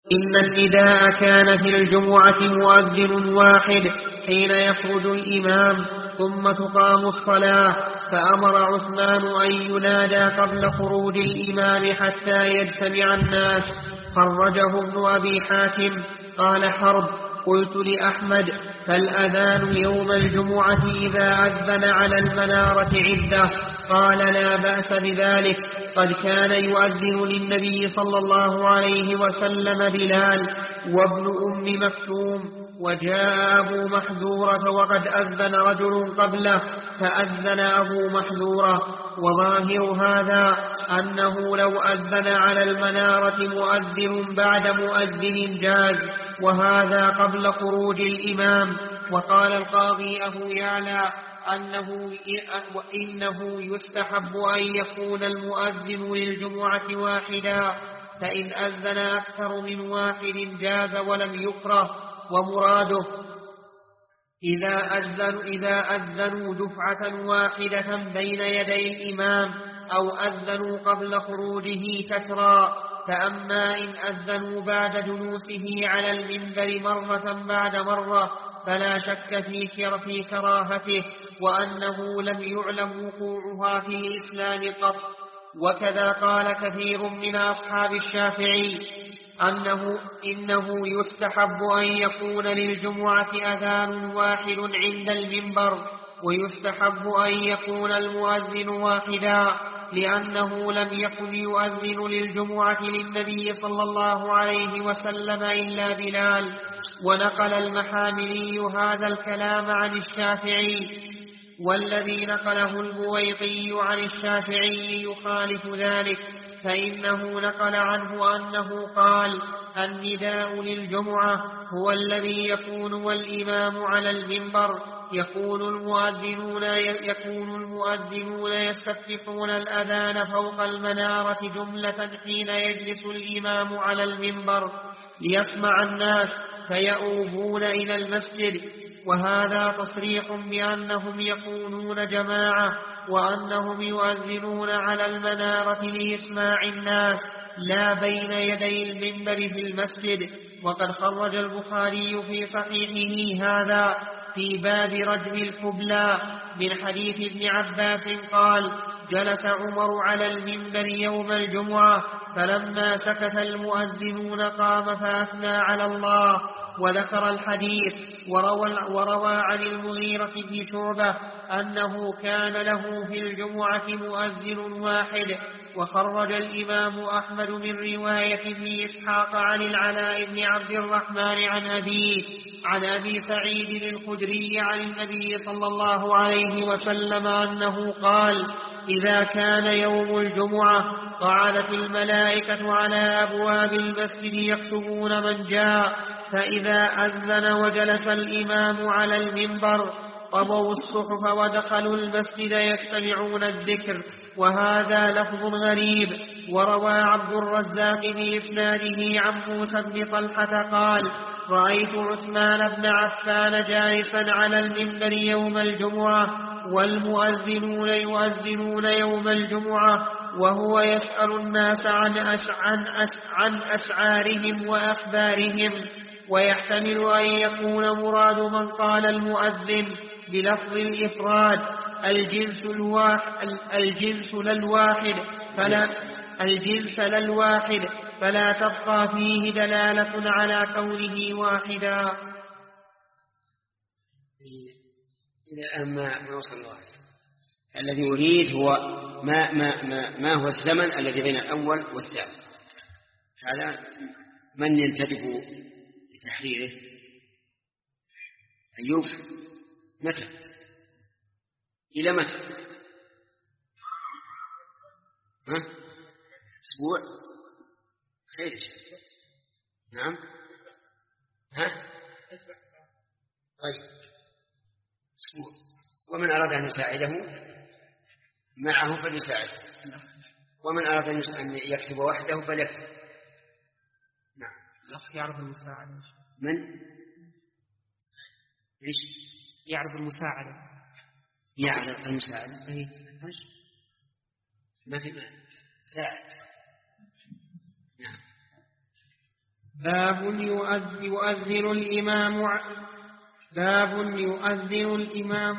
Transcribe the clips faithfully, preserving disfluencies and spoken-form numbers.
إن النداء كان في الجمعة مؤذن واحد حين يخرج الإمام ثم تقام الصلاة، فأمر عثمان أن ينادى قبل خروج الإمام حتى يجتمع الناس. خرجه ابن أبي حاتم. قال حرب: قلت لأحمد: فالأذان يوم الجمعة إذا أذن على المنارة عدة؟ قال: لا بأس بذلك، قد كان يؤذن للنبي صلى الله عليه وسلم بلال وابن أم مكتوم، وجاء أبو محذورة وقد أذن رجل قبله فأذن أبو محذورة. وظاهر هذا أنه لو أذن على المنارة مؤذن بعد مؤذن جاز، وهذا قبل خروج الإمام. وقال القاضي أبو يعلى أنه إنه يستحب أن يكون المؤذن للجمعة واحدا، فإن أذن أكثر من واحد جاز ولم يكره. ومراده إذا أذنوا, إذا أذنوا دفعة واحدة بين يدي الإمام أو أذنوا قبل خروجه تترى. فأما إن أذنوا بعد جلوسه على المنبر مرة بعد مرة فلا شك في كراهته، وأنه لم يعلم وقوعها في الإسلام قط. وكذا قال كثير من أصحاب الشافعي أنه إنه يستحب أن يكون للجمعة أذان واحد عند المنبر، ويستحب أن يكون المؤذن واحدا، لأنه لم يكن يؤذن للجمعة للنبي صلى الله عليه وسلم إلا بلال. ونقل المحاملي هذا الكلام عن الشافعي، والذي نقله البويطي عن الشافعي يخالف ذلك، فإنه نقل عنه أنه قال: النداء للجمعة هو الذي يكون والإمام على المنبر، يكون المؤذنون, يكون المؤذنون يستفتحون الأذان فوق المنارة جملة حين يجلس الإمام على المنبر ليسمع الناس فيؤوبون إلى المسجد. وهذا تصريح بأنهم يكونون جماعة، وأنهم يؤذنون على المنارة لإسماع الناس لا بين يدي المنبر في المسجد. وقد خرج البخاري في صحيحه هذا في باب رجم الحبلى من حديث ابن عباس قال: جلس عمر على المنبر يوم الجمعة فلما سكت المؤذنون قام فأثنى على الله. وذكر الحديث وروى, وروى عن المغيرة بن شعبة أنه كان له في الجمعة مؤذن واحد. وخرج الإمام أحمد من رواية ابن إسحاق عن العلاء بن عبد الرحمن عن أبيه عن أبي سعيد الخدري عن النبي صلى الله عليه وسلم أنه قال: إذا كان يوم الجمعة قعدت الملائكة على أبواب المسجد يكتبون من جاء، فإذا أذن وجلس الإمام على المنبر طبوا الصحف ودخلوا المسجد يستمعون الذكر. وهذا لفظ غريب. وروى عبد الرزاق بإسناده عن موسى بن طلحة قال: رأيت عثمان بن عفان جالسا على المنبر يوم الجمعة والمؤذنون يؤذنون يوم الجمعة وهو يسأل الناس عن, أس عن, أس عن أسعارهم وأخبارهم. ويحتمل أن يكون مراد من قال المؤذن بلفظ الإفراد الجنس, الجنس للواحد فلا, الجنس للواحد فلا تبقى فيه دلالة على كونه واحدا. إلى أن ما وصل الواحد الذي يريد هو ما, ما, ما, ما هو الزمن الذي بين الأول والثاني. هذا من ينتدب لتحريره؟ أيوب، متى؟ إلى متى؟ ها؟ أسبوع؟ خير. نعم. ها؟ طيب، أسبوع. ومن أراد أن يساعده معه فليساعده، ومن أراد أن يكتب وحده فليكتب. نعم. الأخ يعرض المساعدة. من؟ إيش؟ يعرض المساعدة. يعرض المساعدة. أي. ما في مال. ساعد. نعم. باب يؤذن الإمام باب يؤذن الإمام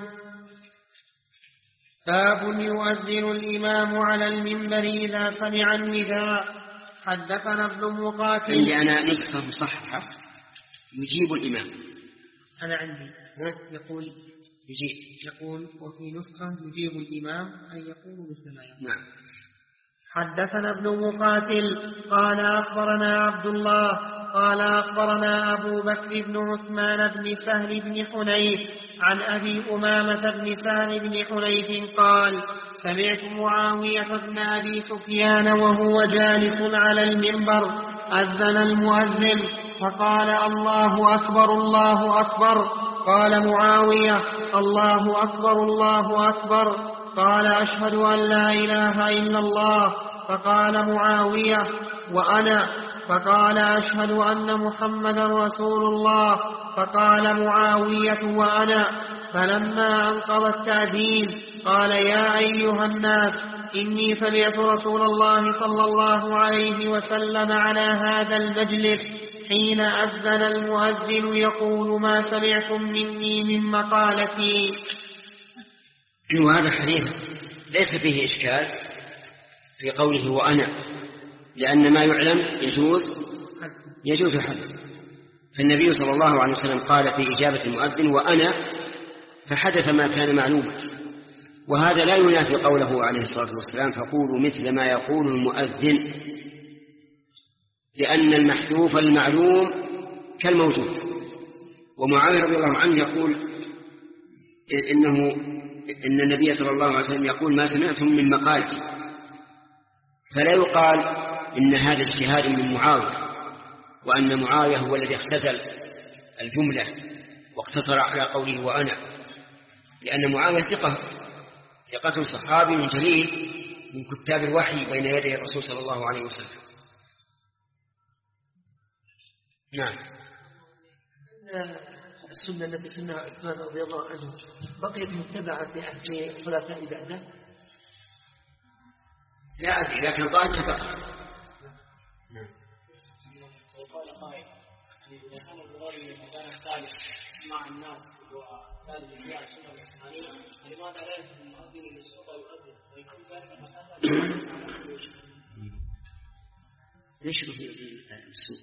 باب يؤذن الإمام على المنبر إذا سمع النداء. حدثنا ابن مقاتل. عندي أنا نسخة مصححة يجيب الإمام. أنا عندي يقول يجيب يقول وفي نسخة يجيب الإمام أن يقول مثل ما يقول. نعم. حدثنا ابن مقاتل قال أخبرنا عبد الله قال أخبرنا أبو بكر بن عثمان بن سهل بن حنيف عن أبي أمامة بن سهل بن حنيف قال سمعت معاوية بن أبي سفيان وهو جالس على المنبر أذن المؤذن فقال الله أكبر الله أكبر. قال معاوية الله أكبر الله أكبر. قال أشهد أن لا إله إلا الله. فقال معاوية وأنا. فقال أشهد أن محمدا رسول الله. فقال معاوية وأنا. فلما أنقضى التأذين قال يا أيها الناس إني سمعت رسول الله صلى الله عليه وسلم على هذا المجلس حين أذن المؤذن يقول ما سمعتم مني من مقالتي. وهذا حديث ليس فيه إشكال في قوله وأنا، لأن ما يعلم يجوز يجوز حدث. فالنبي صلى الله عليه وسلم قال في إجابة المؤذن وأنا، فحدث ما كان معلوما، وهذا لا ينافي قوله عليه الصلاة والسلام فقولوا مثل ما يقول المؤذن، لأن المحذوف المعلوم كالموجود. ومعاوية رضي الله عنه يقول إنه إن النبي صلى الله عليه وسلم يقول ما سمعتم من مقالتي، فلا يقال إن هذا اجتهاد من معاوية وأن معاوية هو الذي اختزل الجملة واقتصر على قوله وأنا، لأن معاوية ثقة ثقة صحابي جليل من كتاب الوحي بين يدي الرسول صلى الله عليه وسلم. نعم. السنة التي سنها عثمان رضي الله عنه بقيت متبعة في عهد الخلفاء بعده؟ لا أدري، لكن ظاهر بقى. وقال قائل إذا كان المراد المكان الثالث مع الناس وثالث الجاء السنة العثمانية لماذا لا يكون المؤذن للسلطة يؤذن ويكون ذلك مسألة يشبه السوء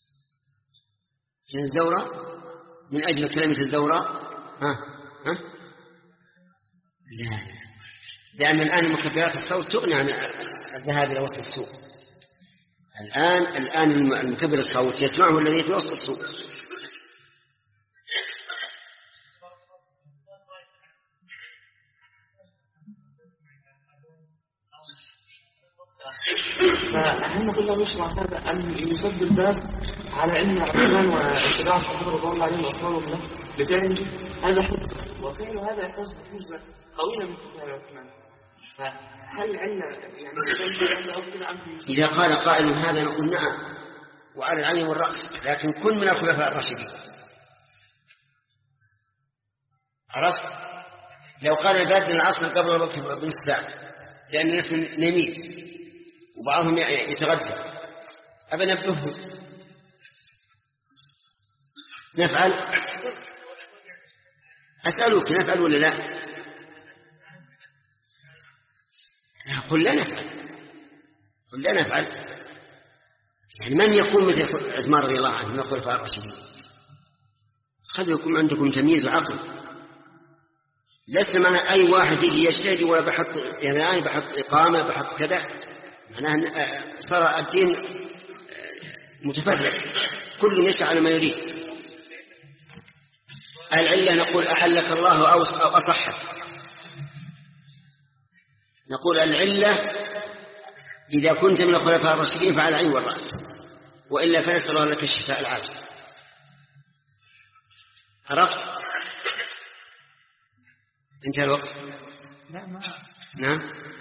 من الزورة من أجل كلمة الزورة. ها ها لا، لأن الآن مكبرات الصوت تغني عن الذهاب إلى وسط السوق. الآن الآن المكبر الصوت يسمعه الذي في وسط السوق. فهل نقول له يشرع هذا أن يسد الباب على أن عثمان واتباع الصحابة رضي الله عنهم وأصحابهم له بفعله هذا حجة، وفعل هذا يحتاج حجة قوية من كتاب عثمان. فهل علة يعني إذا قال قائل هذا نقول نعم وعلى العين والرأس، لكن كن من الخلفاء الراشدين. عرفت؟ لو قال البادئ العصر قبل الوقت بنص ساعة لأن الناس نميل وبعضهم يتغدى، أبا نبههم نفعل. أسألك نفعل ولا لا؟ قل لا نفعل، قل لا نفعل. يعني من يكون مثل عثمان رضي الله عنه من الخلفاء الراشدين؟ خلوا يكون عندكم تمييز وعقل. لست معنى أي واحد يجي يجتهد ولا بحط يعني بحط إقامة بحط كذا، معناه صار الدين متفرق كل يسعى على ما يريد. العلة نقول أحلك الله أو أصحك، نقول العلة إذا كنت من الخلفاء الراشدين فعلى العين والرأس، وإلا فنسأل الله لك الشفاء العاجل. عرفت؟ انتهى الوقت؟ لا ما نعم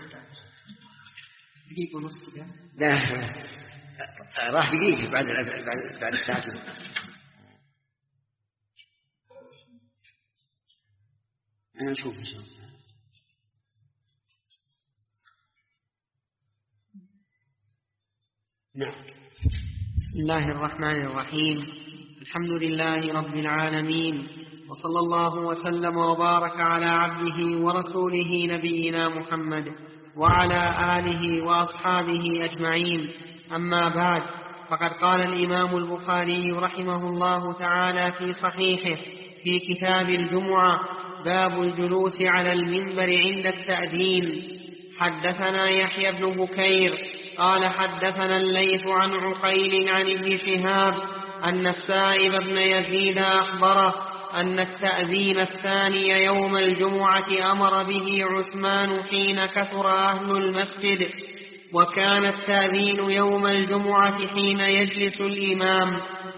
دقيقة ونص كده. لا راح دقيقة بعد بعد بعد الساعتين. أنا نشوف إن شاء الله. نعم. بسم الله الرحمن الرحيم. الحمد لله رب العالمين، وصلى الله وسلم وبارك على عبده ورسوله نبينا محمد وعلى آله وأصحابه أجمعين. أما بعد، فقد قال الإمام البخاري رحمه الله تعالى في صحيحه في كتاب الجمعة: باب الجلوس على المنبر عند التأذين. حدثنا يحيى بن بكير قال حدثنا الليث عن عقيل عن ابن شهاب أن السائب بن يزيد أخبره أن التأذين الثاني يوم الجمعة أمر به عثمان حين كثر أهل المسجد، وكان التأذين يوم الجمعة حين يجلس الإمام.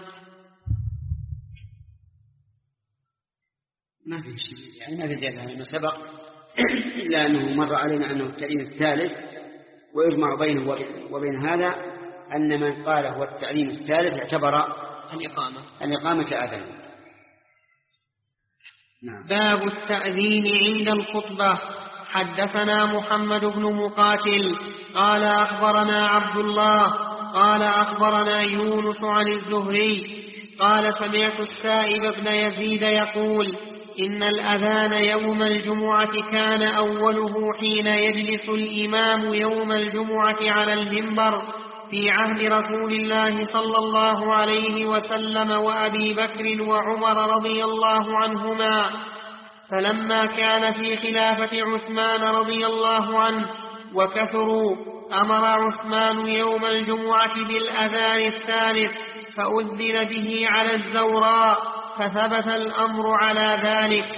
ما في شيء، يعني ما في زيادة لما سبق، إلا أنه مر علينا أنه التأذين الثالث، ويجمع بينه وبين هذا أن من قال هو التأذين الثالث اعتبر الإقامة الإقامة آذان. نعم. باب التأذين عند الخطبة. حدثنا محمد بن مقاتل قال أخبرنا عبد الله قال أخبرنا يونس عن الزهري قال سمعت السائب بن يزيد يقول: إن الأذان يوم الجمعة كان أوله حين يجلس الإمام يوم الجمعة على المنبر في عهد رسول الله صلى الله عليه وسلم وأبي بكر وعمر رضي الله عنهما، فلما كان في خلافة عثمان رضي الله عنه وكثروا أمر عثمان يوم الجمعة بالأذان الثالث فأذن به على الزوراء، فثبت الأمر على ذلك.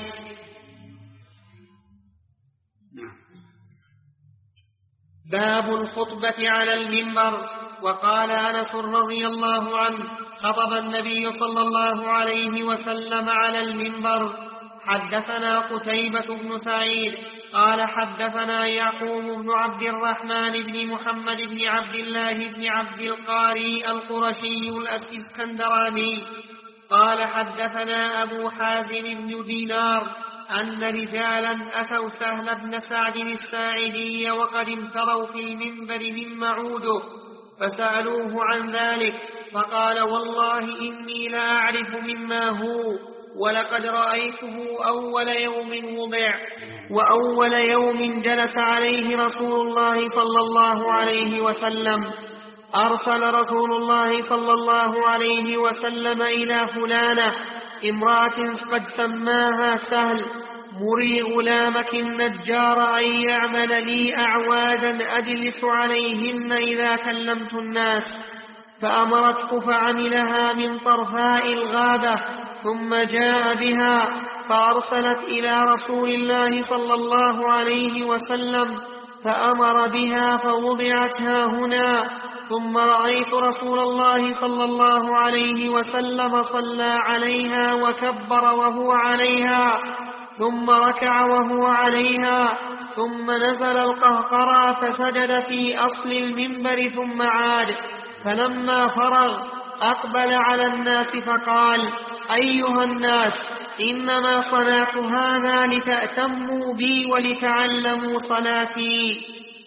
باب الخطبة على المنبر. وقال أنس رضي الله عنه: خطب النبي صلى الله عليه وسلم على المنبر. حدثنا قتيبة بن سعيد قال حدثنا يعقوب بن عبد الرحمن بن محمد بن عبد الله بن عبد القاري القرشي الإسكندراني قال حدثنا أبو حازم بن دينار أن رجالا أتوا سهل بن سعد الساعدي وقد امتروا في المنبر من معوده، فسألوه عن ذلك فقال: والله إني لأعرف مما هو، ولقد رأيته أول يوم وضع وأول يوم جلس عليه رسول الله صلى الله عليه وسلم. أرسل رسول الله صلى الله عليه وسلم إلى فلانة امرأة قد سماها سهل: مري غلامك النجار أن يعمل لي أعوادا أجلس عليهن إذا كلمت الناس، فأمرته فعملها من طرفاء الغابة، ثم جاء بها فأرسلت إلى رسول الله صلى الله عليه وسلم فأمر بها فوضعت ها هنا. ثم رأيت رسول الله صلى الله عليه وسلم صلى عليها وكبر وهو عليها، ثم ركع وهو عليها، ثم نزل القهقرى فسجد في أصل المنبر ثم عاد، فلما فرغ أقبل على الناس فقال: أيها الناس، إنما صنعت هذا لتأتموا بي ولتعلموا صلاتي.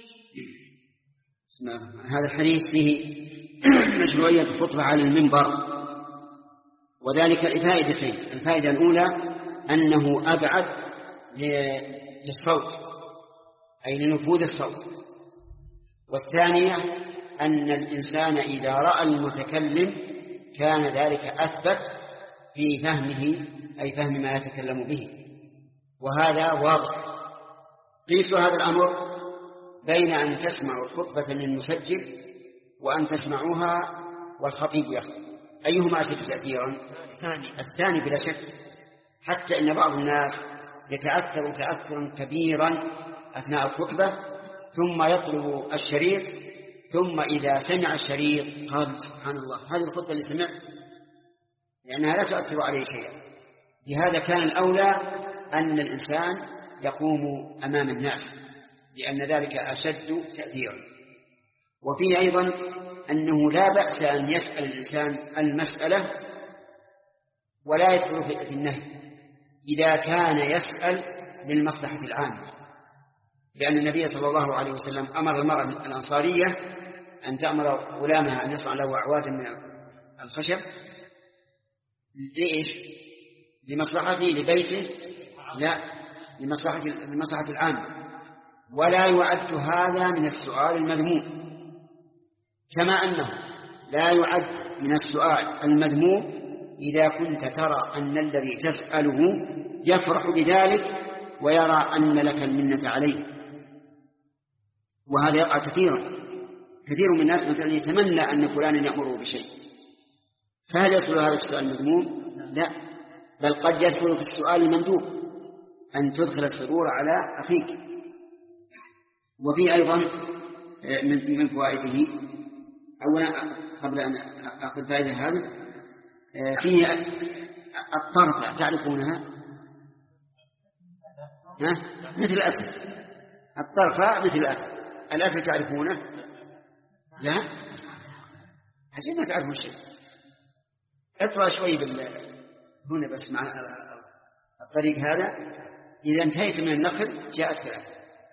هذا الحديث فيه مشروعية الخطبة على المنبر، وذلك لفائدتين. الفائدة الأولى أنه أبعد للصوت، أي لنفوذ الصوت. والثانية أن الإنسان إذا رأى المتكلم كان ذلك أثبت في فهمه، أي فهم ما يتكلم به، وهذا واضح. قيسوا هذا الأمر بين أن تسمعوا الخطبة من مسجل وأن تسمعوها والخطيب يخطب، أيهما أشد تأثيرا؟ الثاني بلا شك، حتى إن بعض الناس يتأثر تأثرا كبيرا أثناء الخطبة ثم يطلب الشريط، ثم إذا سمع الشريط قال: سبحان الله، هذه الخطبة اللي سمعت، لأنها لا تؤثر عليه شيئا. لهذا كان الأولى أن الإنسان يقوم أمام الناس، لأن ذلك أشد تأثيرا. وفيه أيضا أنه لا بأس أن يسأل الإنسان المسألة ولا يدخل في النهي إذا كان يسأل للمصلحة العامة، لأن النبي صلى الله عليه وسلم أمر المرأة الأنصارية أن تأمر غلامها أن يصنع له أعوادا الخشب لإيش؟ لمصلحته لبيته؟ لا، لمصلحة لمصلحة العامة. ولا يعد هذا من السؤال المذموم، كما أنه لا يعد من السؤال المذموم إذا كنت ترى أن الذي تسأله يفرح بذلك ويرى أن لك المنة عليه. وهذا يقع كثيرا، كثير من الناس مثلا يتمنى أن فلانا يأمره بشيء، فهل يدخل هذا في السؤال المذموم؟ لا، بل قد يدخل في السؤال المندوب، أن تدخل السرور على أخيك. وفي أيضا من فوائده، أولا قبل أن أخذ فائدة هذه، فيه الطرفة تعرفونها؟ ها؟ مثل الأكل، الطرفة مثل الأكل. الأكل تعرفونه؟ لا؟ عشان ما تعرفون شيء. اطلع شوي بال... هنا بس مع الطريق هذا، إذا انتهيت من النخل جاءت الأكل.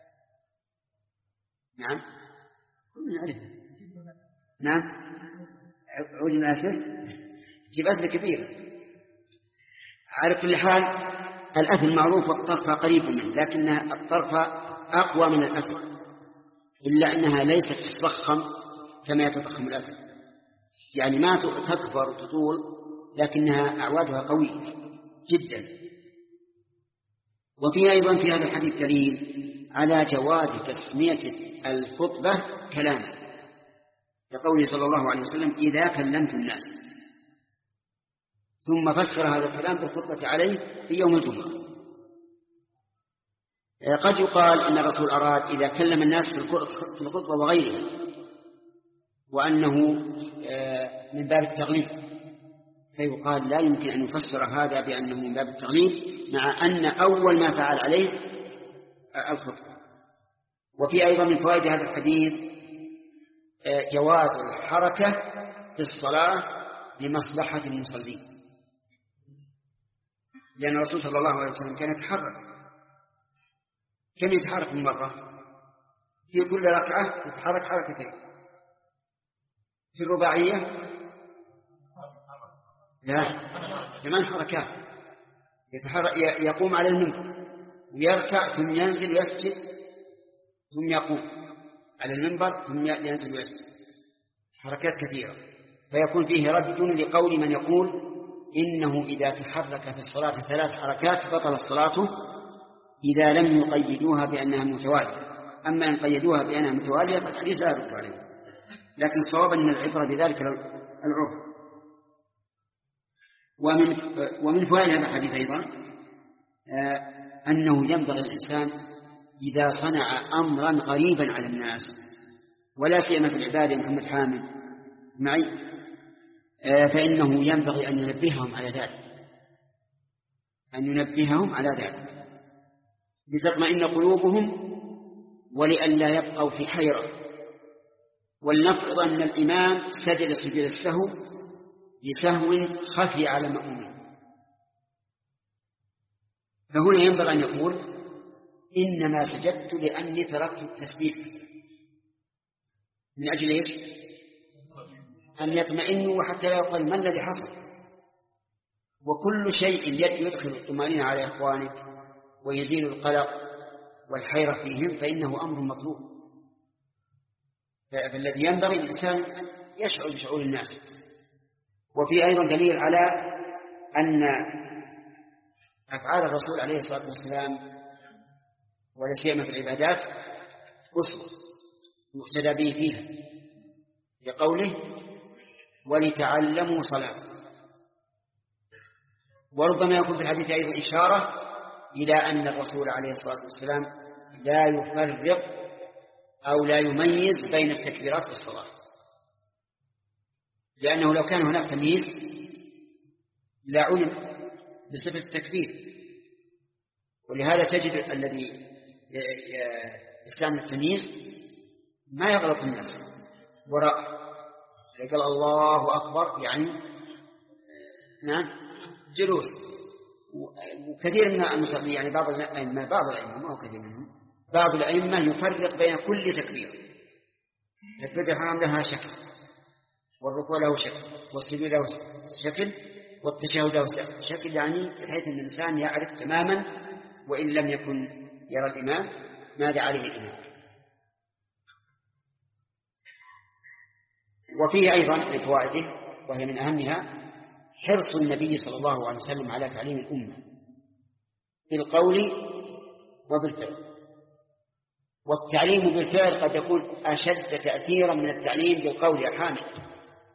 نعم، كلنا نعرفها. نعم، عود من الأكل جيب أكل كبير. على كل حال الأكل معروف والطرفة قريب منه، لكن الطرفة أقوى من الأكل، إلا أنها ليست تضخم كما يتضخم الأكل، يعني ما تكبر وتطول، لكنها أعوادها قوية جدا. وفي أيضا في هذا الحديث دليل على جواز تسمية الخطبة كلاما، كقوله صلى الله عليه وسلم: إذا كلمت الناس، ثم فسر هذا الكلام بالخطبة عليه في يوم الجمعة. قد يقال إن الرسول أراد إذا كلم الناس في الخطبة وغيرها، وأنه من باب التغليب، فيقال لا يمكن أن يفسر هذا بأنه من باب التغليب، مع أن أول ما فعل عليه الخطبة. وفي أيضا من فوائد هذا الحديث جواز الحركة في الصلاة لمصلحة المصلين، لأن الرسول صلى الله عليه وسلم كان يتحرك. كم يتحرك من مرة؟ في كل ركعة يتحرك حركتين. في الرباعية لا، ثمان حركات. يتحرك، يقوم على المنبر ويركع ثم ينزل ويسجد ثم يقوم على المنبر ثم ينزل ويسجد، حركات كثيرة. فيكون فيه رد لقول من يقول إنه إذا تحرك في الصلاة ثلاث حركات بطل الصلاة إذا لم يقيدوها بأنها متوالية. أما إن قيدوها بأنها متوالية فالحديث لا يرد عليه، لكن الصواب أن العبرة بذلك العرف. ومن ومن فوائد هذا الحديث أيضا أنه ينبغي الإنسان إذا صنع أمرا غريبا على الناس، ولا سيما في العبادة محمد حامد معي، فإنه ينبغي أن ينبههم على ذلك، أن ينبههم على ذلك لتطمئن قلوبهم ولئلا يبقوا في حيرة. ولنفرض أن الإمام سجد سجود السهو لسهو خفي على المأمومين، فهنا ينبغي أن يقول: إنما سجدت لأني تركت التسبيح. من أجل إيش؟ أن يطمئنوا وحتى لا يقال ما الذي حصل. وكل شيء يدخل الطمأنينة على إخوانك ويزيل القلق والحيرة فيهم فإنه أمر مطلوب. فالذي ينبغي الإنسان يشعر بشعور الناس. وفي أيضا دليل على أن أفعال الرسول عليه الصلاة والسلام ولا سيما في العبادات أسوة يقتدى به فيها، لقوله: ولتعلموا صلاة. وربما يكون في الحديث أيضا إشارة إلى أن الرسول عليه الصلاة والسلام لا يفرق أو لا يميز بين التكبيرات في الصلاة، لأنه لو كان هناك تمييز لعلم بصفة التكبير. ولهذا تجد الذي يستعمل التمييز ما يغلط الناس وراء، قال الله أكبر يعني نعم جلوس. وكثير من المصلين يعني بعض الأئمة بعض الأئمة ما هو كثير منهم بعض الأئمة يفرق بين كل تكبير. تكبيرة الحرام لها شكل والركوع له شكل والسجود له شكل والتشهد له شكل، يعني بحيث أن الإنسان يعرف تماما وإن لم يكن يرى الإمام ماذا عليه الإمام. وفيه أيضا من فوائده وهي من أهمها حرص النبي صلى الله عليه وسلم على تعليم الأمة بالقول وبالفعل، والتعليم بالفعل قد يكون أشد تأثيرا من التعليم بالقول يا حامد.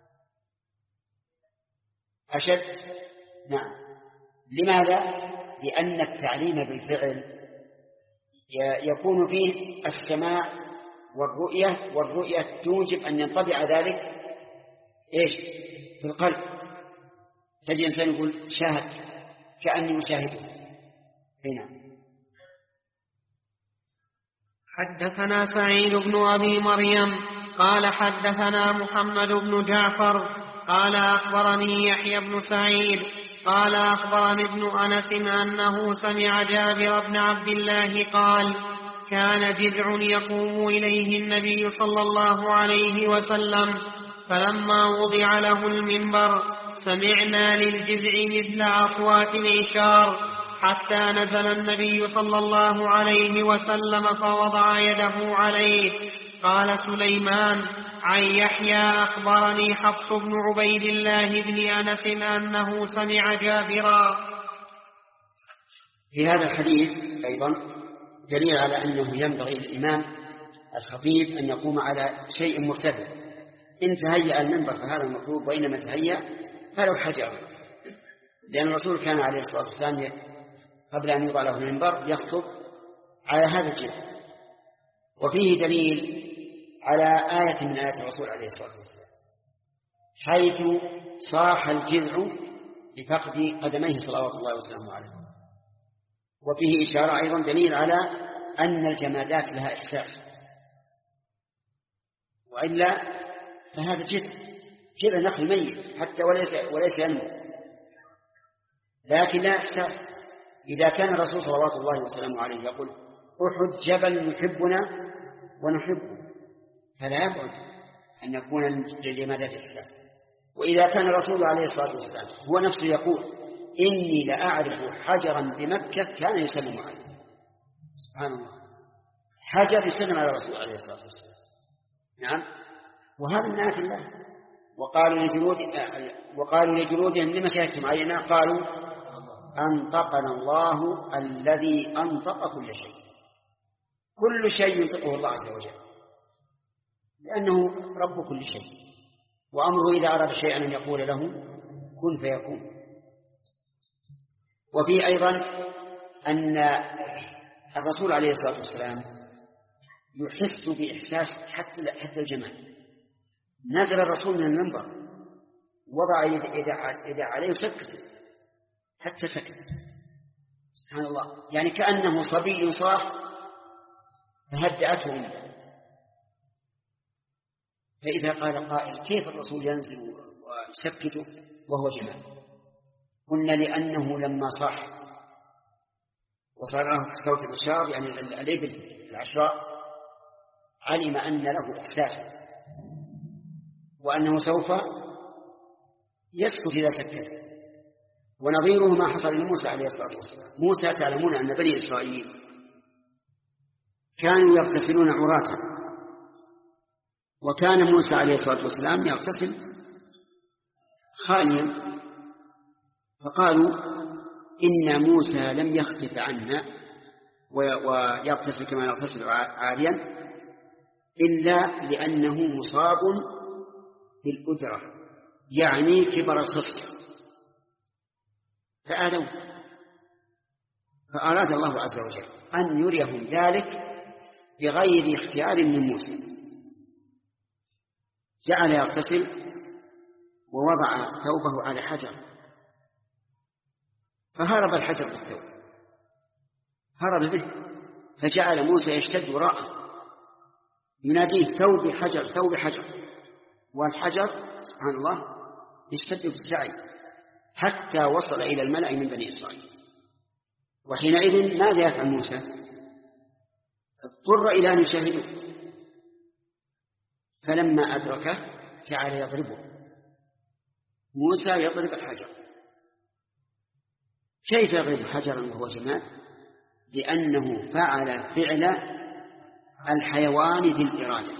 أشد، نعم. لماذا؟ لأن التعليم بالفعل يكون فيه السماع والرؤية، والرؤية توجب أن ينطبع ذلك إيش في القلب، تجي إنسان يقول شاهد كأني مشاهده. هنا حدثنا سعيد بن أبي مريم قال حدثنا محمد بن جعفر قال أخبرني يحيى بن سعيد قال أخبرني ابن أنس أنه سمع جابر بن عبد الله قال كان جذع يقوم إليه النبي صلى الله عليه وسلم، فلما وضع له المنبر سمعنا للجذع مثل أصوات العشار، حتى نزل النبي صلى الله عليه وسلم فوضع يده عليه. قال سليمان عن يحيى أخبرني حفص بن عبيد الله بن أنس أنه سمع جابرا. في هذا الحديث أيضا دليل على أنه ينبغي للإمام الخطيب أن يقوم على شيء مرتفع. إن تهيأ المنبر فهذا المطلوب، وإنما تهيأ فلو حجر، لأن الرسول كان عليه الصلاة والسلام قبل أن يوضع له المنبر يخطب على هذا الجذع. وفيه دليل على آية من آيات الرسول عليه الصلاة والسلام حيث صاح الجذع لفقد قدميه صلوات الله وسلامه عليه. وفيه إشارة أيضا دليل على أن الجمادات لها إحساس، وإلا فهذا جذع جذع نخل ميت حتى وليس وليس ينمو، لكن لا إحساس. إذا كان الرسول صلوات الله وسلامه عليه يقول أحد جبل يحبنا ونحبه، فلا يبعد أن يكون للجمادات إحساس. وإذا كان الرسول عليه الصلاة والسلام هو نفسه يقول إني لأعرف حجرا بمكة كان يسلم عليه، سبحان الله، حجر يسلم على الرسول عليه الصلاة والسلام. نعم، وهذا من آيات الله. وقالوا لجلود وقالوا لجلودهم لما شهدتم علينا؟ قالوا أنطقنا الله الذي أنطق كل شيء. كل شيء ينطقه الله عز وجل، لأنه رب كل شيء، وأمره إذا أراد شيئا أن يقول له كن فيكون. وفي أيضا أن الرسول عليه الصلاة والسلام يحس بإحساس حتى حتى الجمال. نزل الرسول من المنبر وضع يده عليه وسكت حتى سكت، سبحان الله، يعني كأنه صبي صاح فهدأته أمه. فإذا قال قائل كيف الرسول ينزل ويسكته وهو جمال؟ قلنا لأنه لما صاح وصار له صوت البشار يعني الإبل العشراء علم أن له إحساسا وأنه سوف يسكت إذا سكت. ونظيره ما حصل لموسى عليه الصلاة والسلام. موسى تعلمون أن بني إسرائيل كانوا يغتسلون عراة، وكان موسى عليه الصلاة والسلام يغتسل خاليا، فقالوا إن موسى لم يختف عنا ويغتسل كما يغتسل عاريا إلا لأنه مصاب بالأذرة، يعني كبر الخصر، فآذوا. فأراد الله عز وجل أن يريهم ذلك بغير اختيار من موسى، جعل يغتسل ووضع ثوبه على حجر، فهرب الحجر بالثوب، هرب به، فجعل موسى يشتد وراءه يناديه ثوب حجر ثوب حجر، والحجر سبحان الله يشتد في السعي حتى وصل إلى الملأ من بني إسرائيل. وحينئذ ماذا يفعل موسى؟ اضطر إلى أن يشاهدوه، فلما أدركه جعل يضربه موسى يضرب الحجر. كيف يضرب حجرا وهو جماد؟ لأنه فعل فعل الحيوان ذي الإرادة،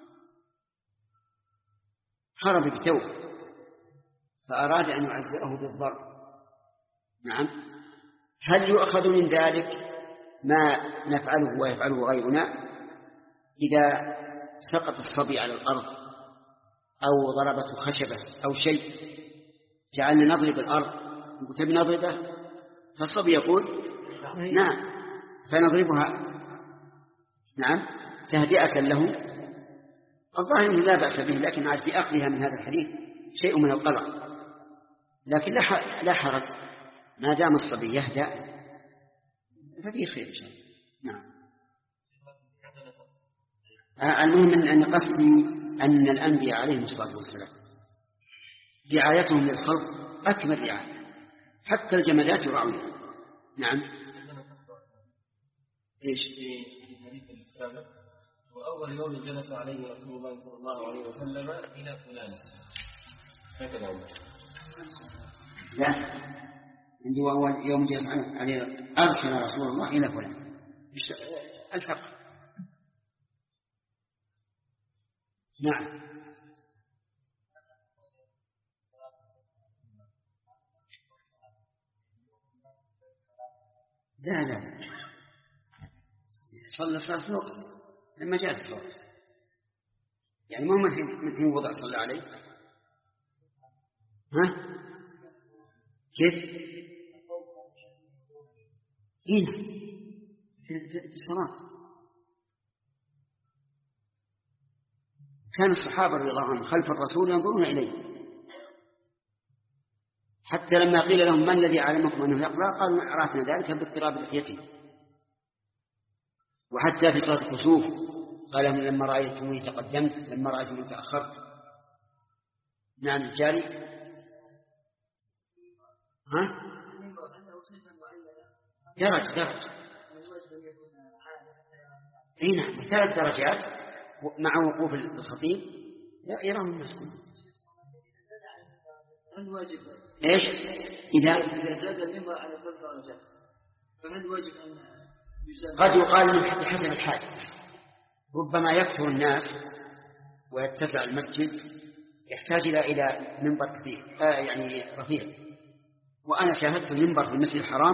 هرب بتوه فأراد أن يعزئه بالضرب. نعم. هل يؤخذ من ذلك ما نفعله ويفعله غيرنا إذا سقط الصبي على الأرض أو ضربته خشبة أو شيء جعلنا نضرب الأرض وتبي نضربه فالصبي يقول نعم فنضربها نعم تهدئة له؟ الظاهر أنه لا بأس به، لكن عاد في أخذها من هذا الحديث شيء من القلق، لكن لا حرج ما دام الصبي يهدأ ففيه خير إن شاء الله. نعم. المهم أن قصدي أن الأنبياء عليهم الصلاة والسلام رعايتهم للخلق أكمل رعاية، حتى الجمادات يرعونها. نعم. إيش؟ في الحديث السابق وأول يوم جلس عليه رسول الله صلى الله عليه وسلم إلى فلان هكذا. لا، عندي أول يوم جلس عليه أرسل رسول الله إلى فلان الحق. نعم. لا لا صلى صلاة الوقت لما جاءت الصلاة، يعني مو مثل وضع صلى عليه. ها كيف؟ هنا في الصلاة كان الصحابة رضي الله عنهم خلف الرسول ينظرون إليه، حتى لما قيل لهم ما الذي علمكم أنه يقرأ قالوا عرفنا ذلك باضطراب لحيته. وحتى في صلاة الكسوف قال لهم لما رأيتموني تقدمت لما رأيتموني تأخرت. نعم الجاري. ها درجة درجة اي نعم ثلاث درجات مع وقوف الخطيب يراهم الناس كلهم. ايش اذا اذا زاد المنبر على ثلاث درجات فهل واجب ان يزاد؟ قد يقال بحسب الحال، ربما يكثر الناس ويتسع المسجد يحتاج الى الى منبر كثير آه يعني رفيع. وانا شاهدت المنبر في المسجد الحرام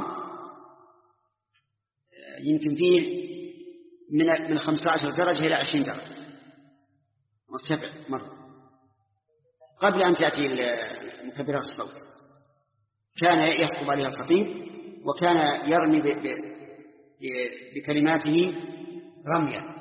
يمكن فيه من من خمسة عشر درجة إلى عشرين درجة مرتفع مرة قبل أن تأتي مكبرات الصوت. كان يخطب عليها الخطيب وكان يرمي ب... ب... بكلماته رميا،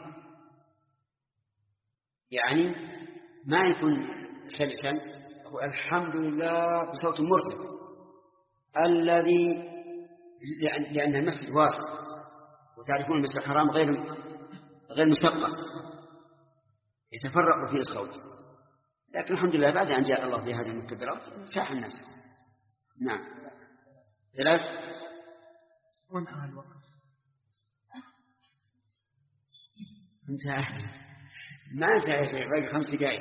يعني ما يكون سلسا، الحمد لله بصوت مرتفع الذي لأن, لأن المسجد واسع وتعرفون المسجد الحرام غير غير مسقف يتفرق فيه الصوت، لكن الحمد لله بعد أن جاء الله بهذه المكبرات ارتاح الناس. نعم. ثلاث وانتهى الوقت. انتهى ما انتهى باقي خمس دقائق.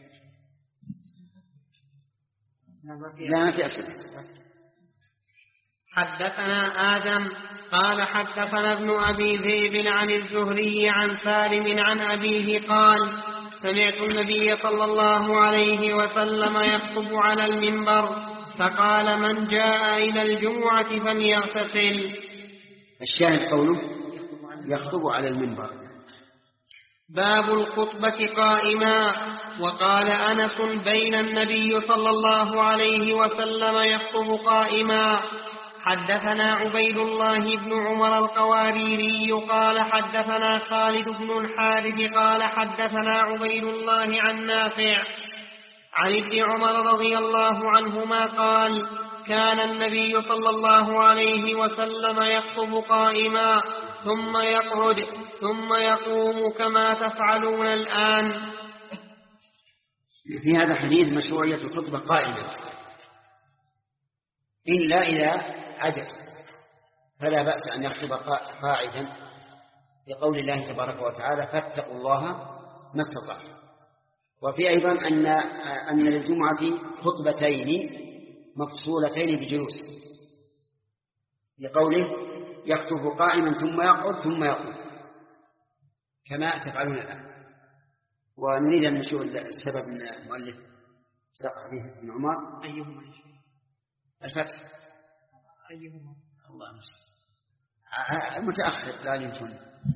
لا ما في أسئلة. حدثنا آدم قال حدثنا ابن أبي ذئب عن الزهري عن سالم عن أبيه قال سمعت النبي صلى الله عليه وسلم يخطب على المنبر فقال من جاء إلى الجمعة فليغتسل. الشاهد قوله يخطب على المنبر. باب الخطبة قائما. وقال أنس بين النبي صلى الله عليه وسلم يخطب قائما. حدثنا عبيد الله بن عمر القواريري قال حدثنا خالد بن الحارث قال حدثنا عبيد الله عن نافع عن ابن عمر رضي الله عنهما قال كان النبي صلى الله عليه وسلم يخطب قائما ثم يقعد ثم يقوم كما تفعلون الآن. في هذا الحديث مشروعية الخطبة قائمة إلا إذا عجز فلا بأس أن يخطب قاعدا لقول الله تبارك وتعالى فاتقوا الله ما استطعتم. وفي أيضا أن أن للجمعة خطبتين مفصولتين بجلوس، لقوله يخطب قائما ثم يقعد ثم يقوم كما تفعلون الآن. ونريد أن نشوف السبب من المؤلف حديث ابن عمر. أيهما الفتح؟ أيهما؟ الله المستعان. متأخر لا يمكن.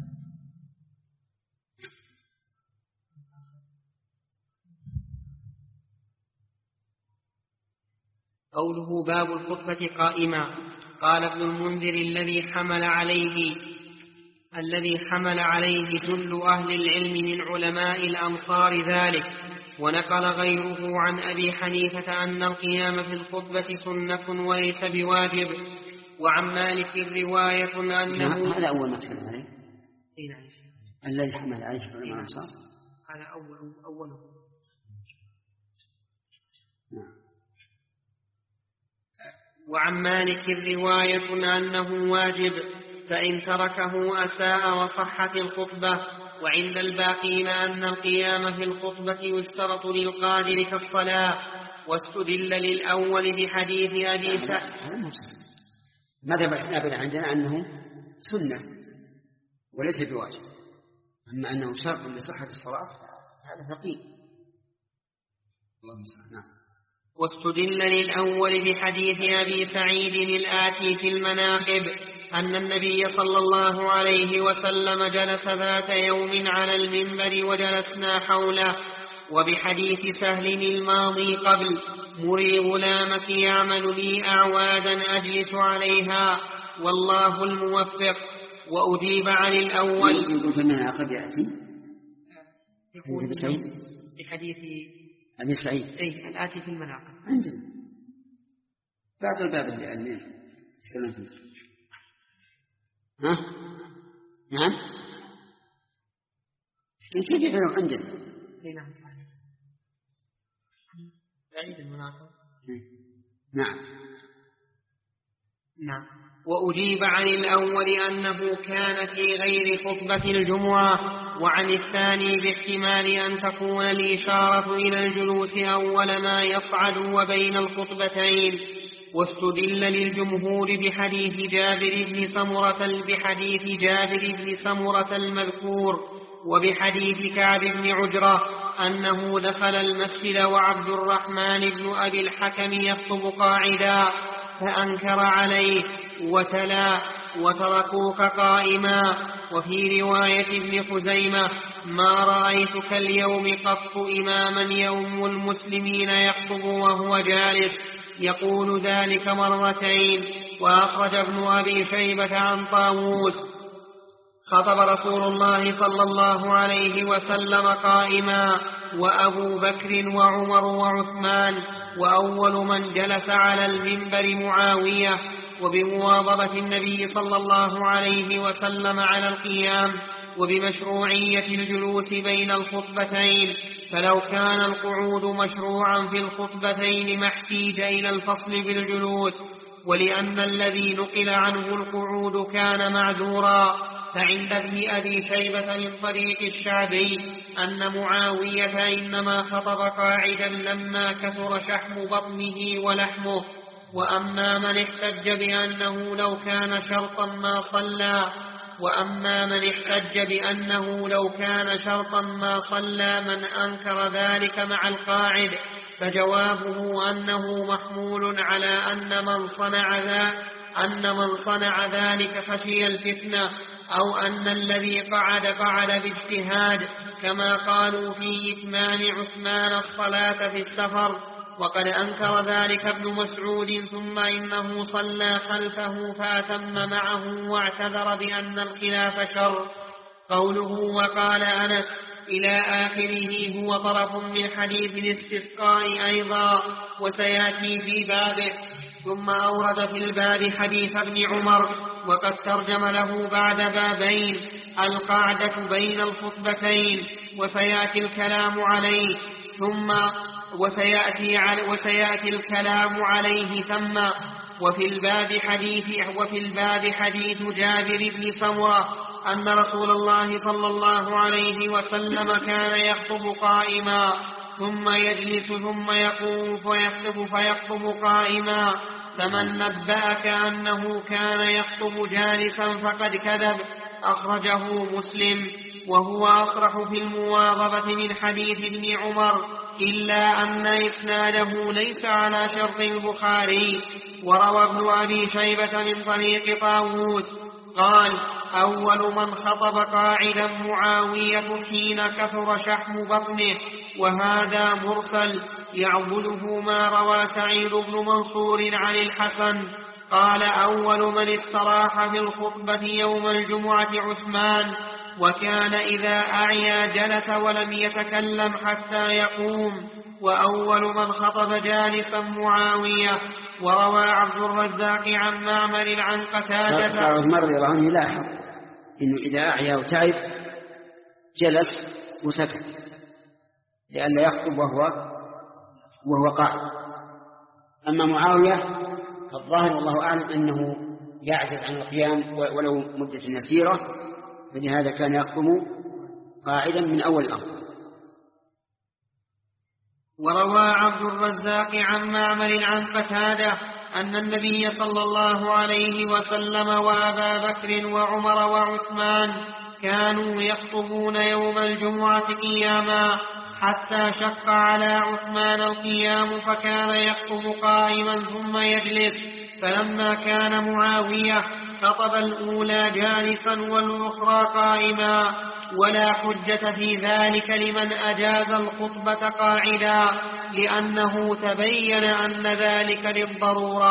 قوله باب الخطبة قائما. قال ابن المنذر الذي حمل عليه الذي حمل عليه جل أهل العلم من علماء الأمصار ذلك، ونقل غيره عن أبي حنيفة أن القيام في الخطبة سنة وليس بواجب، وعن مالك رواية أنه هذا أول ما تكلم عليه. نعم. الذي حمل عليه علماء الأمصار هذا أول أوله. نعم. وعن مالك رواية أنه واجب، فإن تركه أساء وصحت الخطبة. وعند الباقين أن القيام في الخطبة يشترط للقادر كالصلاة. واستدل للأول بحديث أبي سعيد. ماذا بحثنا عندنا أنه سنة وليس بواجب، أما أنه شرط لصحة الصلاة هذا ثقيل. اللهم صل. نعم. واستدل للأول بحديث أبي سعيد الآتي في المناقب أن النبي صلى الله عليه وسلم جلس ذات يوم على المنبر وجلسنا حوله، وبحديث سهل الماضي قبل مري غلامك يعمل لي أعوادا أجلس عليها والله الموفق. وأجيب عن الأول يقول في المناقب يأتي بحديث أبي سعيد أي الآتي في المناقب عندنا بعد الباب اللي علمين تكلم فيه. ها؟ نعم. كيف يفعلون عندنا؟ نعم صحيح. بعيد المناقب. نعم. نعم. وأجيب عن الأول أنه كان في غير خطبة الجمعة، وعن الثاني باحتمال أن تكون الإشارة إلى الجلوس أول ما يصعد وبين الخطبتين. واستدل للجمهور بحديث جابر بن سمرة بحديث جابر بن سمرة المذكور، وبحديث كعب بن عجرة أنه دخل المسجد وعبد الرحمن بن أبي الحكم يخطب قاعدا فأنكر عليه وتلا وتركوك قائما. وفي رواية ابن خزيمة ما رأيتك اليوم قط إماما يوم المسلمين يخطب وهو جالس يقول ذلك مرتين. وأخرج ابن أبي شيبة عن طاووس خطب رسول الله صلى الله عليه وسلم قائما وأبو بكر وعمر وعثمان، وأول من جلس على المنبر معاوية. وبمواظبة النبي صلى الله عليه وسلم على القيام وبمشروعية الجلوس بين الخطبتين، فلو كان القعود مشروعا في الخطبتين ما احتيج إلى الفصل بالجلوس. ولأن الذي نقل عنه القعود كان معذورا، فعند ابن أبي شيبة من طريق الشعبي أن معاوية إنما خطب قاعدا لما كثر شحم بطنه ولحمه. وأما من احتج بأنه لو كان شرطا ما صلى وأما من احتج بأنه لو كان شرطا ما صلى من أنكر ذلك مع القاعد، فجوابه أنه محمول على أن من صنع ذلك أن من صنع ذلك خشي الفتنة، أو أن الذي قعد قعد باجتهاد، كما قالوا في إتمام عثمان الصلاة في السفر. وقد أنكر ذلك ابن مسعود ثم إنه صلى خلفه فأتم معه واعتذر بأن الخلاف شر. قوله وقال أنس إلى آخره هو طرف من حديث الاستسقاء أيضا وسيأتي في بابه. ثم أورد في الباب حديث ابن عمر وقد ترجم له بعد بابين القعدة بين الخطبتين، وسيأتي الكلام عليه ثم وسيأتي, وسيأتي الكلام عليه ثم. وفي الباب حديث وفي الباب حديث جابر بن سمرة أن رسول الله صلى الله عليه وسلم كان يخطب قائما ثم يجلس ثم يقوم فيخطب فيخطب قائما، فمن نبأك أنه كان يخطب جالسا فقد كذب. أخرجه مسلم، وهو أصرح في المواظبة من حديث ابن عمر، إلا أن إسناده ليس على شرط البخاري. وروى ابن أبي شيبة من طريق طاووس قال: أول من خطب قاعدا معاوية حين كثر شحم بطنه، وهذا مرسل يعضده ما روى سعيد بن منصور عن الحسن قال: أول من استراح في الخطبة يوم الجمعة عثمان، وكان إذا أعيا جلس ولم يتكلم حتى يقوم. وأول من خطب جالسا معاوية. وروى عبد الرزاق عن معمر عن قتادة. صار عثمان رضي الله عنه يلاحظ إنه إذا أعيا وتعب جلس وسكت لئلا يخطب وهو وهو قاعد. أما معاوية فالظاهر والله أعلم أنه يعجز عن القيام ولو مدة يسيرة، فلهذا كان يخطب قاعدا من أول الأمر. وروى عبد الرزاق عن معمر عن قتادة أن النبي صلى الله عليه وسلم وأبا بكر وعمر وعثمان كانوا يخطبون يوم الجمعة قياما، حتى شق على عثمان القيام فكان يخطب قائما ثم يجلس. فلما كان معاوية خطب الأولى جالسا والأخرى قائما، ولا حجة في ذلك لمن أجاز الخطبة قاعدا، لأنه تبين أن ذلك للضرورة.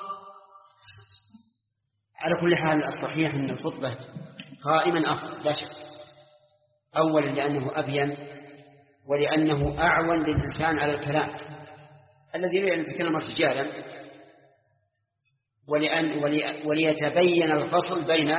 على كل حال الصحيح أن الخطبة قائما أفضل لا شك، أولا لأنه أبين، ولأنه أعون للإنسان على الكلام الذي يريد أن يتكلم رجالا، ولأن وليتبين الفصل بين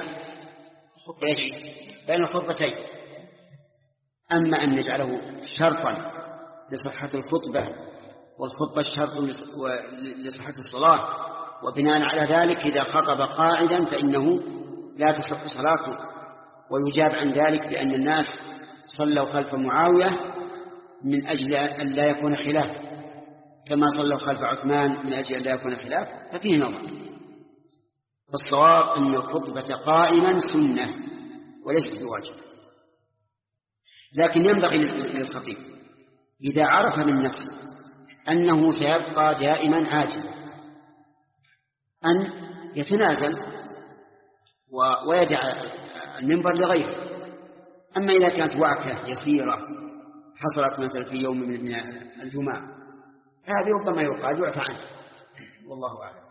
بين الخطبتين. أما أن نجعله شرطا لصحة الخطبة والخطبة الشرط لصحة الصلاة، وبناء على ذلك إذا خطب قاعدا فإنه لا تصح صلاته، ويجاب عن ذلك بأن الناس صلوا خلف معاوية من أجل أن لا يكون خلاف، كما صلوا خلف عثمان من أجل أن لا يكون خلاف، ففيه نظر. والصواب أن الخطبة قائما سنة وليست بواجب، لكن ينبغي للخطيب إذا عرف من نفسه أنه سيبقى دائما عاجلا أن يتنازل ويدع المنبر لغيره. أما إذا كانت وعكة يسيرة حصلت مثلا في يوم من الجمعة هذه ربما يقال يعفى عنه، والله أعلم.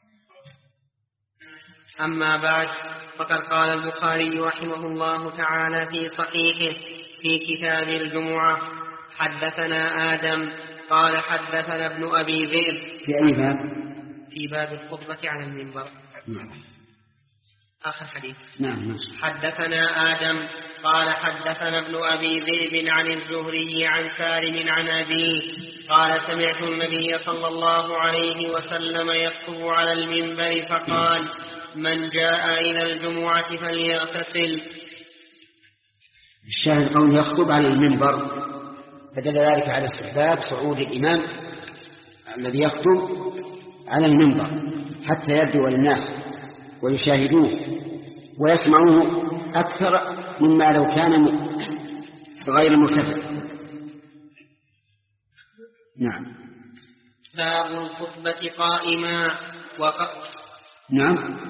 أما بعد، فقد قال البخاري رحمه الله تعالى في صحيحه في كتاب الجمعة: حدثنا آدم قال حدثنا ابن أبي ذئب. في أي باب؟ في باب الخطبة على المنبر. نعم. آخر حديث. نعم. حدثنا آدم قال حدثنا ابن أبي ذئب عن الزهري عن سالم عن أبيه قال: سمعت النبي صلى الله عليه وسلم يخطب على المنبر فقال: من جاء إلى الجمعة فليغتسل. الشاهد قول يخطب على المنبر، فدل ذلك على استحباب صعود الإمام الذي يخطب على المنبر حتى يبدو للناس ويشاهدوه ويسمعوه أكثر مما لو كان غير مرتفع. نعم. باب الخطبة قائما وق... نعم.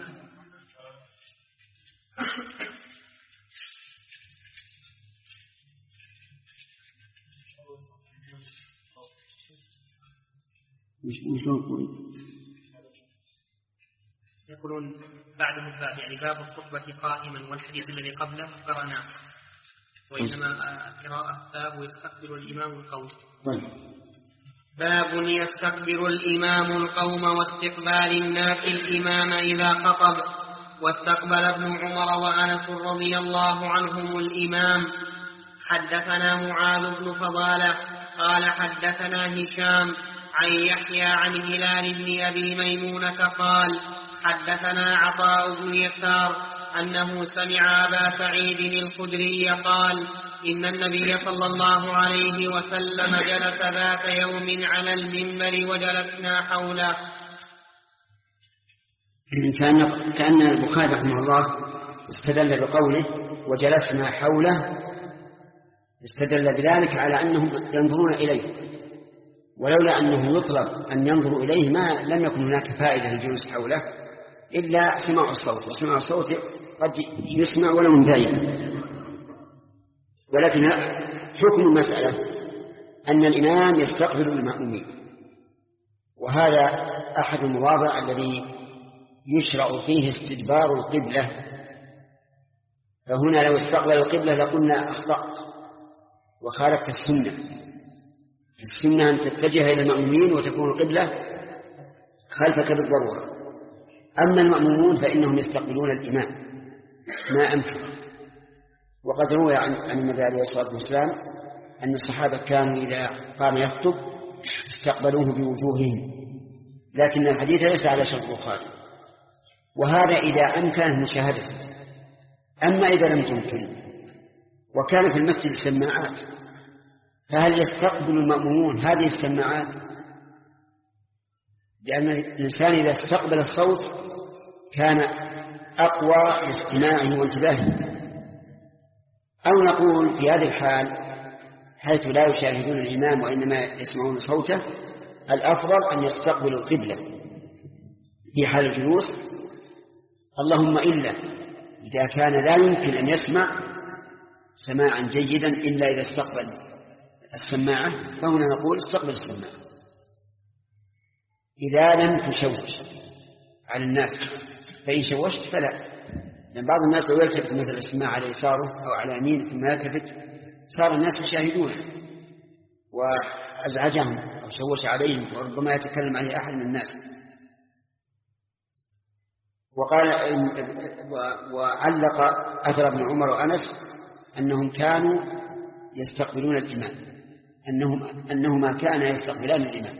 يقولون بعده الباب، يعني باب الخطبة قائما، والحديث الذي قبله قرأناه، وإنما قراءة باب ويستقبل الإمام القوم. باب يستقبل الإمام القوم واستقبال الناس الإمام إذا خطب. واستقبل ابن عمر وأنس رضي الله عنهم الإمام. حدثنا معاذ بن فضالة قال حدثنا هشام عن يحيى عن هلال بن أبي ميمونة قال: حدثنا عطاء بن يسار أنه سمع أبا سعيد الخدري قال: إن النبي صلى الله عليه وسلم جلس ذات يوم على المنبر وجلسنا حوله. كأن كأن البخاري رحمه الله استدل بقوله وجلسنا حوله، استدل بذلك على أنهم ينظرون إليه، ولولا أنه يطلب أن ينظروا إليه ما لم يكن هناك فائدة للجلوس حوله إلا سماع الصوت، وسماع الصوت قد يسمع ولو من بعيد. ولكن حكم المسألة أن الإمام يستقبل المأمومين، وهذا أحد المواضع الذي يشرع فيه استدبار القبلة، فهنا لو استقبل القبلة لقلنا أخطأت وخالفت السنة. السنة أن تتجه إلى المأمومين وتكون القبلة خلفك بالضرورة. أما المأمومون فإنهم يستقبلون الإمام ما أمكن. وقد روي عن النبي عليه الصلاة والسلام أن الصحابة كانوا إذا قام يخطب استقبلوه بوجوههم، لكن الحديث ليس على شرط البخاري، وهذا إذا أمكن مشاهدته. أما إذا لم تمكن وكان في المسجد السماعات، فهل يستقبل المأمومون هذه السماعات؟ لأن الإنسان إذا استقبل الصوت كان أقوى لاستماعه وانتباهه. أو نقول في هذه الحال حيث لا يشاهدون الإمام وإنما يسمعون صوته، الأفضل أن يستقبلوا القبلة في حال الجلوس، اللهم إلا إذا كان لا يمكن أن يسمع سماعا جيدا إلا إذا استقبل السماعة، فهنا نقول استقبل السماعة إذا لم تشوش على الناس. فإن شوشت فلا، لأن بعض الناس لو يلتفت مثل السماعة على يساره أو على يمينه ثم يلتفت صار الناس يشاهدونه وأزعجهم أو شوش عليهم، وربما يتكلم عليه أحد من الناس. وقال وعلق أثر ابن عمر وأنس أنهم كانوا يستقبلون الإمام، أنهم أنهما كانا يستقبلان الإمام.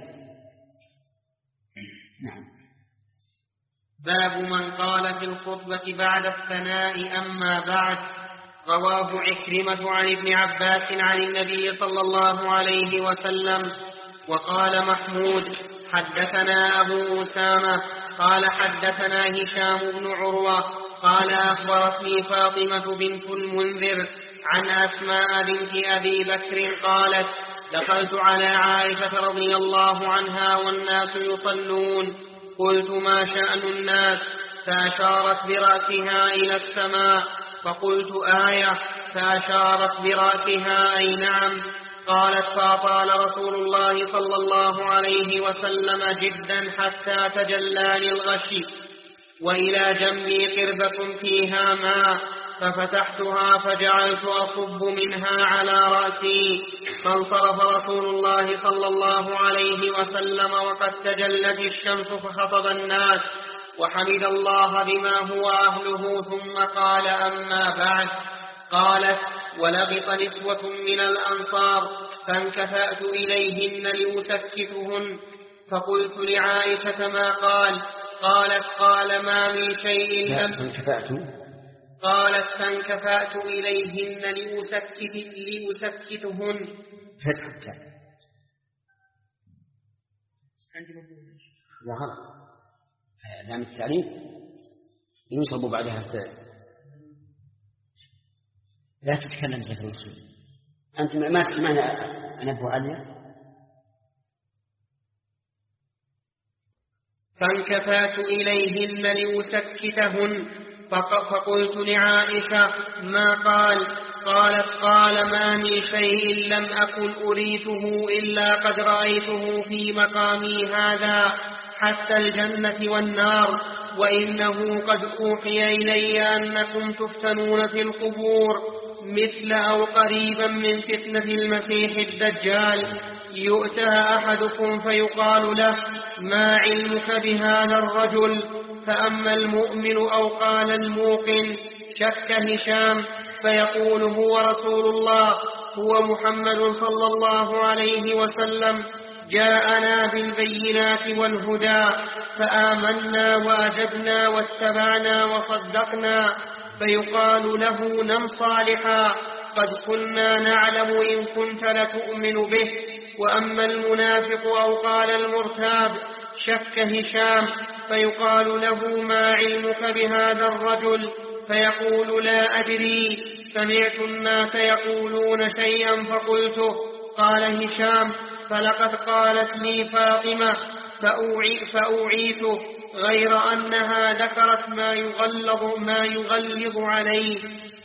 نعم. باب من قال في الخطبة بعد الثناء أما بعد. رواه عكرمة عن ابن عباس عن النبي صلى الله عليه وسلم. وقال محمود حدثنا أبو أسامة قال حدثنا هشام بن عروة قال أخبرتني فاطمة بنت المنذر عن أسماء بنت أبي بكر قالت دخلت على عائشة رضي الله عنها والناس يصلون، قلت ما شأن الناس؟ فأشارت برأسها إلى السماء، فقلت آية، فأشارت برأسها أي نعم. قالت فأطال رسول الله صلى الله عليه وسلم جدا حتى تجلى للغشي، وإلى جنبي قربة فيها ماء، ففتحتها فجعلت أصب منها على رأسي، فانصرف رسول الله صلى الله عليه وسلم وقد تجلت الشمس فخطب الناس وحمد الله بما هو أهله، ثم قال أما بعد. قالت ولبط نسوة من الأنصار فانكفأت إليهن لأسكتهن، فقلت لعائشة ما قال؟ قالت قال ما من شيء لم قالت فانكفأت إليهن لأسكت لأسكتهن فتح التاء لا غلط، لام التعريف ينصب بعدها الفعل. لا تتكلم زكريا، أنت ما تسمعنا أنبه عليا. فانكفأت إليهن لأسكتهن، فقلت لعائشة ما قال؟ قالت قال ما من شيء لم أكن أريته إلا قد رأيته في مقامي هذا، حتى الجنة والنار، وإنه قد أوحي إلي أنكم تفتنون في القبور مثل أو قريبا من فتنة المسيح الدجال، يؤتى أحدكم فيقال له ما علمك بهذا الرجل؟ فأما المؤمن أو قال الموقن شك هشام فيقول هو رسول الله، هو محمد صلى الله عليه وسلم، جاءنا بالبينات والهدى فآمنا وأجبنا واتبعنا وصدقنا، فيقال له نم صالحا، قد كنا نعلم إن كنت لتؤمن به. وأما المنافق أو قال المرتاب شك هشام فيقال له ما علمك بهذا الرجل؟ فيقول لا أدري، سمعت الناس يقولون شيئا فقلته. قال هشام فلقد قالت لي فاطمة فأوعي فأوعيته، غير أنها ذكرت ما يغلظ ما يغلظ عليه.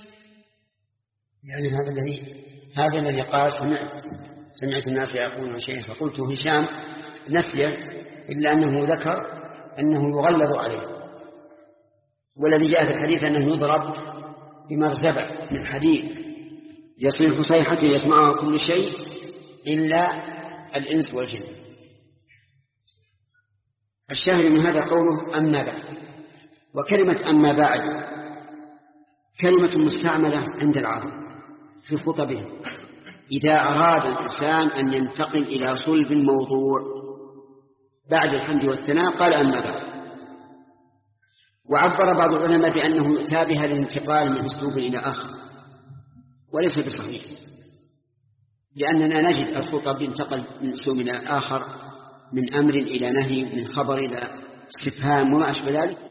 يعني هذا الذي هذا الذي قال سمعت سمعت الناس يقولون شيئا فقلت هشام نسي، إلا أنه ذكر أنه يغلظ عليه. والذي جاء في الحديث أنه يضرب بمرزبة من حديد يصيح صيحة يسمعها كل شيء إلا الإنس والجن. الشاهد من هذا قوله أما بعد. وكلمة أما بعد كلمة مستعملة عند العرب في خطبهم إذا أراد الإنسان أن ينتقل إلى صلب الموضوع بعد الحمد والثناء قال أما بعد. وعبر بعض العلماء بأنه يؤتى بها للانتقال من أسلوب إلى آخر، وليس بصحيح، لأننا نجد الخطب ينتقل من أسلوب إلى آخر، من أمر إلى نهي، من خبر إلى استفهام وما أشبه ذلك،